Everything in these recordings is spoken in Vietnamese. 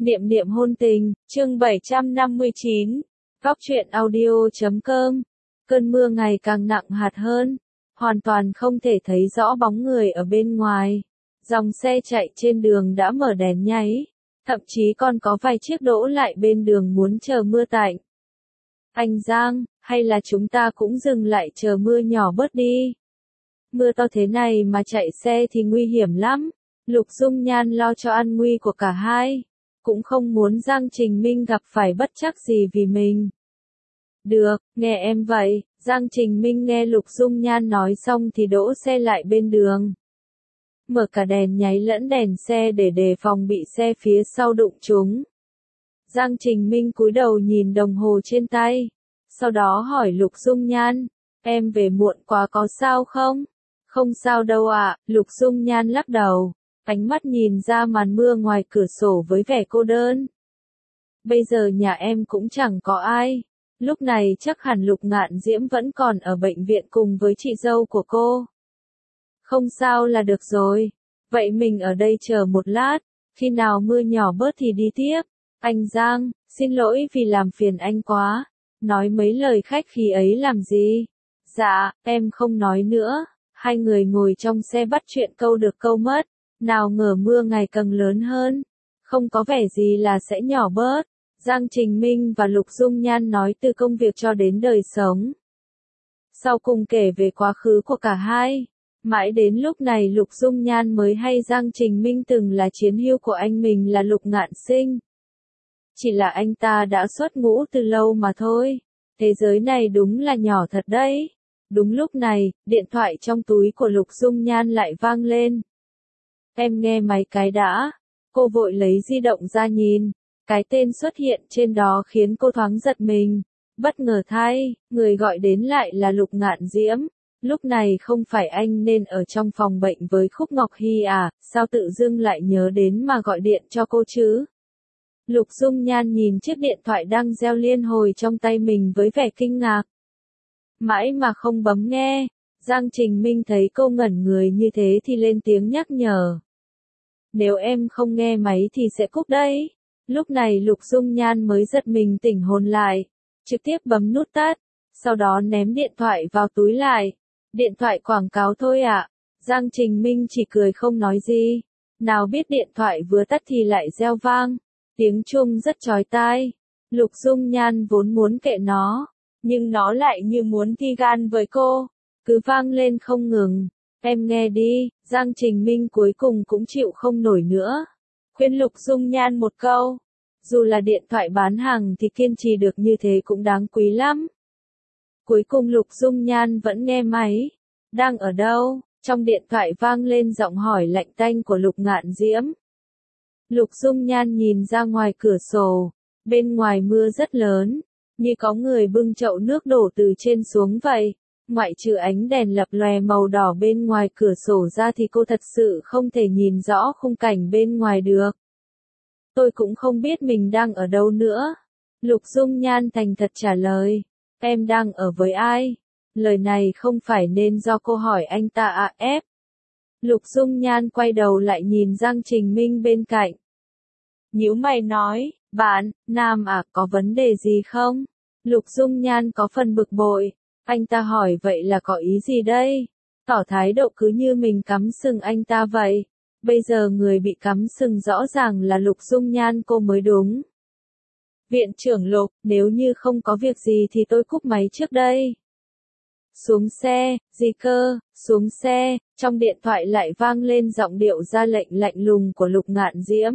Niệm niệm hôn tình, chương 759. Góc truyện audio.com. Cơn mưa ngày càng nặng hạt hơn, hoàn toàn không thể thấy rõ bóng người ở bên ngoài. Dòng xe chạy trên đường đã mở đèn nháy, thậm chí còn có vài chiếc đỗ lại bên đường muốn chờ mưa tạnh. Anh Giang, hay là chúng ta cũng dừng lại chờ mưa nhỏ bớt đi? Mưa to thế này mà chạy xe thì nguy hiểm lắm. Lục Dung Nhan lo cho an nguy của cả hai, cũng không muốn Giang Trình Minh gặp phải bất trắc gì vì mình. Được, nghe em vậy. Giang Trình Minh nghe Lục Dung Nhan nói xong thì đỗ xe lại bên đường, mở cả đèn nháy lẫn đèn xe để đề phòng bị xe phía sau đụng trúng. Giang Trình Minh cúi đầu nhìn đồng hồ trên tay, sau đó hỏi Lục Dung Nhan, em về muộn quá có sao không? Không sao đâu ạ. Lục Dung Nhan lắc đầu, ánh mắt nhìn ra màn mưa ngoài cửa sổ với vẻ cô đơn. Bây giờ nhà em cũng chẳng có ai. Lúc này chắc hẳn Lục Ngạn Diễm vẫn còn ở bệnh viện cùng với chị dâu của cô. Không sao là được rồi. Vậy mình ở đây chờ một lát, khi nào mưa nhỏ bớt thì đi tiếp. Anh Giang, xin lỗi vì làm phiền anh quá. Nói mấy lời khách khí ấy làm gì? Dạ, em không nói nữa. Hai người ngồi trong xe bắt chuyện câu được câu mất. Nào ngờ mưa ngày càng lớn hơn, không có vẻ gì là sẽ nhỏ bớt. Giang Trình Minh và Lục Dung Nhan nói từ công việc cho đến đời sống. Sau cùng kể về quá khứ của cả hai. Mãi đến lúc này Lục Dung Nhan mới hay Giang Trình Minh từng là chiến hữu của anh mình là Lục Ngạn Sinh. Chỉ là anh ta đã xuất ngũ từ lâu mà thôi. Thế giới này đúng là nhỏ thật đấy. Đúng lúc này, điện thoại trong túi của Lục Dung Nhan lại vang lên. Em nghe mấy cái đã. Cô vội lấy di động ra nhìn. Cái tên xuất hiện trên đó khiến cô thoáng giật mình. Bất ngờ thay, người gọi đến lại là Lục Ngạn Diễm. Lúc này không phải anh nên ở trong phòng bệnh với Khúc Ngọc Hy à, sao tự dưng lại nhớ đến mà gọi điện cho cô chứ? Lục Dung Nhan nhìn chiếc điện thoại đang reo liên hồi trong tay mình với vẻ kinh ngạc. Mãi mà không bấm nghe. Giang Trình Minh thấy cô ngẩn người như thế thì lên tiếng nhắc nhở. Nếu em không nghe máy thì sẽ cúp đấy. Lúc này Lục Dung Nhan mới giật mình tỉnh hồn lại, trực tiếp bấm nút tắt, sau đó ném điện thoại vào túi lại. Điện thoại quảng cáo thôi ạ. Giang Trình Minh chỉ cười không nói gì. Nào biết điện thoại vừa tắt thì lại reo vang. Tiếng chuông rất chói tai. Lục Dung Nhan vốn muốn kệ nó, nhưng nó lại như muốn thi gan với cô, cứ vang lên không ngừng. Em nghe đi. Giang Trình Minh cuối cùng cũng chịu không nổi nữa, khuyên Lục Dung Nhan một câu. Dù là điện thoại bán hàng thì kiên trì được như thế cũng đáng quý lắm. Cuối cùng Lục Dung Nhan vẫn nghe máy. Đang ở đâu? Trong điện thoại vang lên giọng hỏi lạnh tanh của Lục Ngạn Diễm. Lục Dung Nhan nhìn ra ngoài cửa sổ. Bên ngoài mưa rất lớn, như có người bưng chậu nước đổ từ trên xuống vậy. Ngoại trừ ánh đèn lập lòe màu đỏ bên ngoài cửa sổ ra thì cô thật sự không thể nhìn rõ khung cảnh bên ngoài được. Tôi cũng không biết mình đang ở đâu nữa. Lục Dung Nhan thành thật trả lời. Em đang ở với ai? Lời này không phải nên do cô hỏi anh ta à ép. Lục Dung Nhan quay đầu lại nhìn Giang Trình Minh bên cạnh. Nhíu mày nói, bạn, Nam à, có vấn đề gì không? Lục Dung Nhan có phần bực bội. Anh ta hỏi vậy là có ý gì đây? Tỏ thái độ cứ như mình cắm sừng anh ta vậy. Bây giờ người bị cắm sừng rõ ràng là Lục Dung Nhan cô mới đúng. Viện trưởng Lục, nếu như không có việc gì thì tôi cúp máy trước đây. Xuống xe. Gì cơ? Xuống xe. Trong điện thoại lại vang lên giọng điệu ra lệnh lạnh lùng của Lục Ngạn Diễm.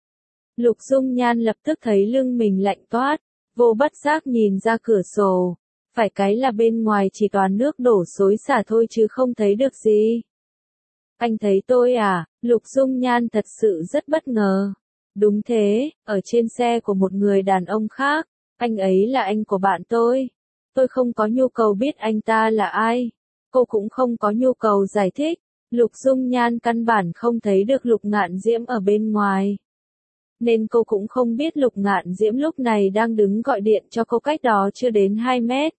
Lục Dung Nhan lập tức thấy lưng mình lạnh toát, vô bất giác nhìn ra cửa sổ. Phải cái là bên ngoài chỉ toàn nước đổ xối xả thôi chứ không thấy được gì. Anh thấy tôi à? Lục Dung Nhan thật sự rất bất ngờ. Đúng thế, ở trên xe của một người đàn ông khác. Anh ấy là anh của bạn tôi. Tôi không có nhu cầu biết anh ta là ai. Cô cũng không có nhu cầu giải thích. Lục Dung Nhan căn bản không thấy được Lục Ngạn Diễm ở bên ngoài. Nên cô cũng không biết Lục Ngạn Diễm lúc này đang đứng gọi điện cho cô cách đó chưa đến 2 mét.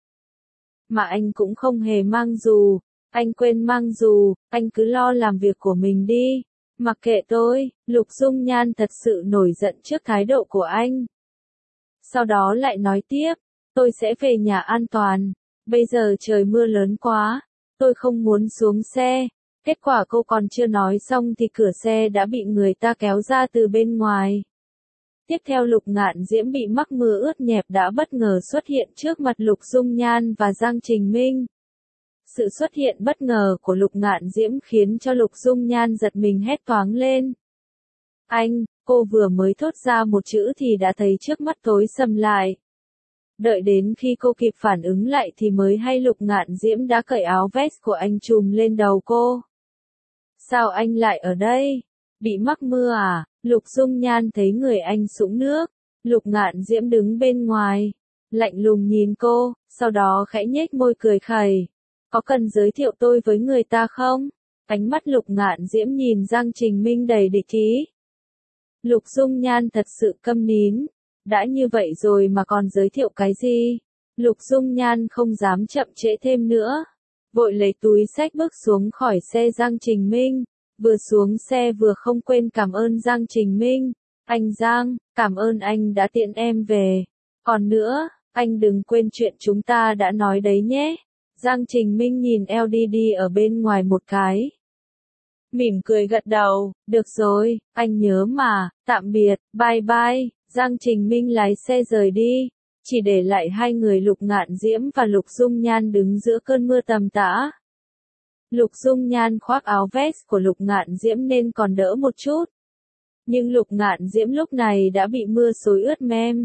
Mà anh cũng không hề mang dù. Anh quên mang dù, anh cứ lo làm việc của mình đi. Mặc kệ tôi, Lục Dung Nhan thật sự nổi giận trước thái độ của anh. Sau đó lại nói tiếp, tôi sẽ về nhà an toàn, bây giờ trời mưa lớn quá, tôi không muốn xuống xe. Kết quả cô còn chưa nói xong thì cửa xe đã bị người ta kéo ra từ bên ngoài. Tiếp theo Lục Ngạn Diễm bị mắc mưa ướt nhẹp đã bất ngờ xuất hiện trước mặt Lục Dung Nhan và Giang Trình Minh. Sự xuất hiện bất ngờ của Lục Ngạn Diễm khiến cho Lục Dung Nhan giật mình hét toáng lên. Anh, cô vừa mới thốt ra một chữ thì đã thấy trước mắt tối sầm lại. Đợi đến khi cô kịp phản ứng lại thì mới hay Lục Ngạn Diễm đã cởi áo vest của anh trùm lên đầu cô. Sao anh lại ở đây? Bị mắc mưa à? Lục Dung Nhan thấy người anh sũng nước. Lục Ngạn Diễm đứng bên ngoài, lạnh lùng nhìn cô, sau đó khẽ nhếch môi cười khẩy. Có cần giới thiệu tôi với người ta không? Ánh mắt Lục Ngạn Diễm nhìn Giang Trình Minh đầy địch ý. Lục Dung Nhan thật sự câm nín. Đã như vậy rồi mà còn giới thiệu cái gì? Lục Dung Nhan không dám chậm trễ thêm nữa. Vội lấy túi xách bước xuống khỏi xe Giang Trình Minh. Vừa xuống xe vừa không quên cảm ơn Giang Trình Minh. Anh Giang, cảm ơn anh đã tiễn em về. Còn nữa, anh đừng quên chuyện chúng ta đã nói đấy nhé. Giang Trình Minh nhìn LDD ở bên ngoài một cái. Mỉm cười gật đầu, được rồi, anh nhớ mà, tạm biệt, bye bye. Giang Trình Minh lái xe rời đi, chỉ để lại hai người Lục Ngạn Diễm và Lục Dung Nhan đứng giữa cơn mưa tầm tã. Lục Dung Nhan khoác áo vest của Lục Ngạn Diễm nên còn đỡ một chút. Nhưng Lục Ngạn Diễm lúc này đã bị mưa xối ướt mem.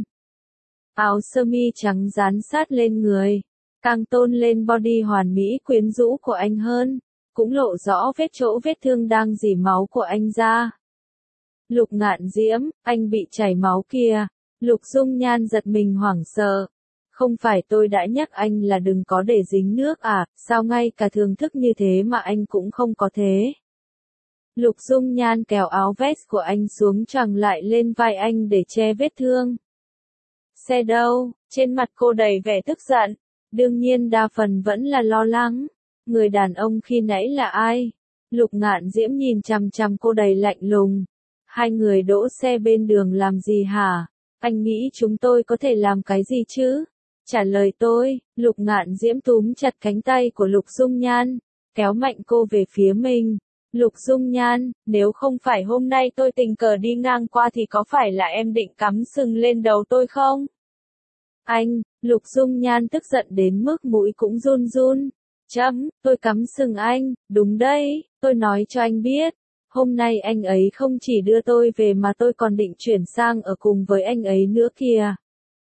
Áo sơ mi trắng dán sát lên người, càng tôn lên body hoàn mỹ quyến rũ của anh hơn, cũng lộ rõ vết thương đang rỉ máu của anh ra. Lục Ngạn Diễm, anh bị chảy máu kìa. Lục Dung Nhan giật mình hoảng sợ. Không phải tôi đã nhắc anh là đừng có để dính nước à, sao ngay cả thưởng thức như thế mà anh cũng không có thế. Lục Dung Nhan kéo áo vest của anh xuống choàng lại lên vai anh để che vết thương. Xe đâu? Trên mặt cô đầy vẻ tức giận. Đương nhiên đa phần vẫn là lo lắng. Người đàn ông khi nãy là ai? Lục Ngạn Diễm nhìn chằm chằm cô đầy lạnh lùng. Hai người đỗ xe bên đường làm gì hả? Anh nghĩ chúng tôi có thể làm cái gì chứ? Trả lời tôi. Lục Ngạn Diễm túm chặt cánh tay của Lục Dung Nhan, kéo mạnh cô về phía mình. Lục Dung Nhan, nếu không phải hôm nay tôi tình cờ đi ngang qua thì có phải là em định cắm sừng lên đầu tôi không? Anh, Lục Dung Nhan tức giận đến mức mũi cũng run run. Tôi cắm sừng anh, đúng đấy, tôi nói cho anh biết. Hôm nay anh ấy không chỉ đưa tôi về mà tôi còn định chuyển sang ở cùng với anh ấy nữa kìa.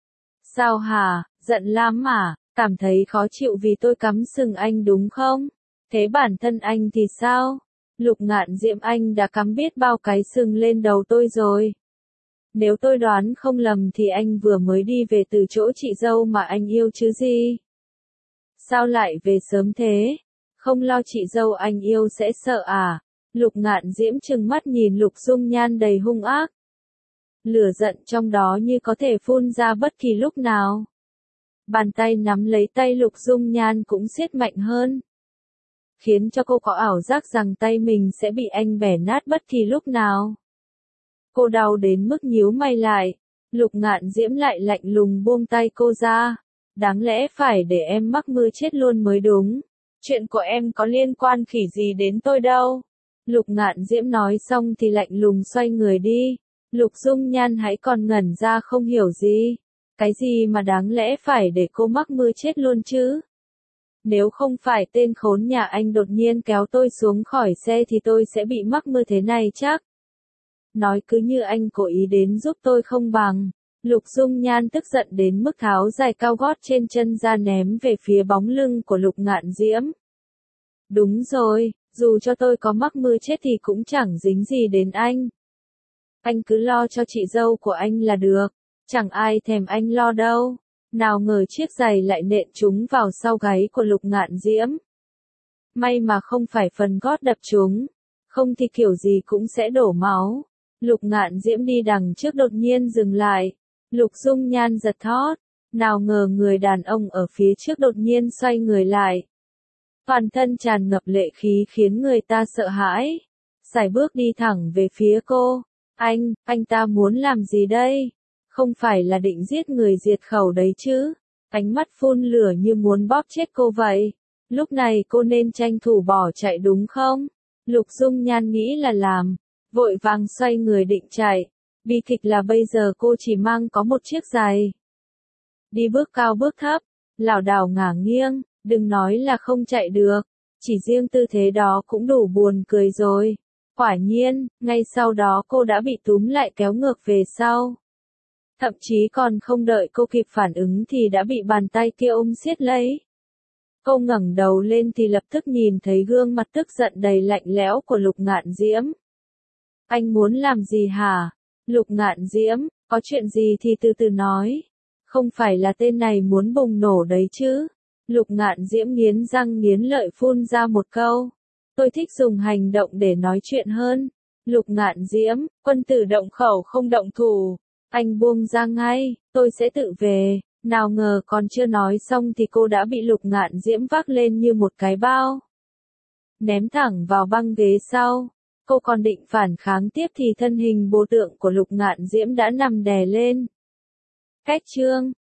Sao hả, giận lắm à, cảm thấy khó chịu vì tôi cắm sừng anh đúng không? Thế bản thân anh thì sao? Lục Ngạn Diễm, anh đã cắm biết bao cái sừng lên đầu tôi rồi. Nếu tôi đoán không lầm thì anh vừa mới đi về từ chỗ chị dâu mà anh yêu chứ gì? Sao lại về sớm thế? Không lo chị dâu anh yêu sẽ sợ à? Lục Ngạn Diễm trừng mắt nhìn Lục Dung Nhan đầy hung ác. Lửa giận trong đó như có thể phun ra bất kỳ lúc nào. Bàn tay nắm lấy tay Lục Dung Nhan cũng siết mạnh hơn, khiến cho cô có ảo giác rằng tay mình sẽ bị anh bẻ nát bất kỳ lúc nào. Cô đau đến mức nhíu mày lại. Lục Ngạn Diễm lại lạnh lùng buông tay cô ra. Đáng lẽ phải để em mắc mưa chết luôn mới đúng. Chuyện của em có liên quan khỉ gì đến tôi đâu. Lục Ngạn Diễm nói xong thì lạnh lùng xoay người đi. Lục Dung Nhan hãy còn ngẩn ra không hiểu gì. Cái gì mà đáng lẽ phải để cô mắc mưa chết luôn chứ? Nếu không phải tên khốn nhà anh đột nhiên kéo tôi xuống khỏi xe thì tôi sẽ bị mắc mưa thế này chắc. Nói cứ như anh cố ý đến giúp tôi không bằng. Lục Dung Nhan tức giận đến mức tháo giày cao gót trên chân ra ném về phía bóng lưng của Lục Ngạn Diễm. Đúng rồi, dù cho tôi có mắc mưa chết thì cũng chẳng dính gì đến anh. Anh cứ lo cho chị dâu của anh là được, chẳng ai thèm anh lo đâu. Nào ngờ chiếc giày lại nện trúng vào sau gáy của Lục Ngạn Diễm. May mà không phải phần gót đập trúng, không thì kiểu gì cũng sẽ đổ máu. Lục Ngạn Diễm đi đằng trước đột nhiên dừng lại. Lục Dung Nhan giật thót, nào ngờ người đàn ông ở phía trước đột nhiên xoay người lại. Toàn thân tràn ngập lệ khí khiến người ta sợ hãi. sải bước đi thẳng về phía cô. Anh ta muốn làm gì đây? Không phải là định giết người diệt khẩu đấy chứ? Ánh mắt phun lửa như muốn bóp chết cô vậy. Lúc này cô nên tranh thủ bỏ chạy đúng không? Lục Dung Nhan nghĩ là làm, vội vàng xoay người định chạy. Bi kịch là bây giờ cô chỉ mang có một chiếc giày. Đi bước cao bước thấp, lảo đảo ngả nghiêng, đừng nói là không chạy được. Chỉ riêng tư thế đó cũng đủ buồn cười rồi. Quả nhiên, ngay sau đó cô đã bị túm lại kéo ngược về sau. Thậm chí còn không đợi cô kịp phản ứng thì đã bị bàn tay kia ôm siết lấy. Cô ngẩng đầu lên thì lập tức nhìn thấy gương mặt tức giận đầy lạnh lẽo của Lục Ngạn Diễm. Anh muốn làm gì hả? Lục Ngạn Diễm, có chuyện gì thì từ từ nói. Không phải là tên này muốn bùng nổ đấy chứ? Lục Ngạn Diễm nghiến răng nghiến lợi phun ra một câu. Tôi thích dùng hành động để nói chuyện hơn. Lục Ngạn Diễm, quân tử động khẩu không động thủ. Anh buông ra ngay, tôi sẽ tự về. Nào ngờ còn chưa nói xong thì cô đã bị Lục Ngạn Diễm vác lên như một cái bao. Ném thẳng vào băng ghế sau. Cô còn định phản kháng tiếp thì thân hình bồ tượng của Lục Ngạn Diễm đã nằm đè lên. Cách chương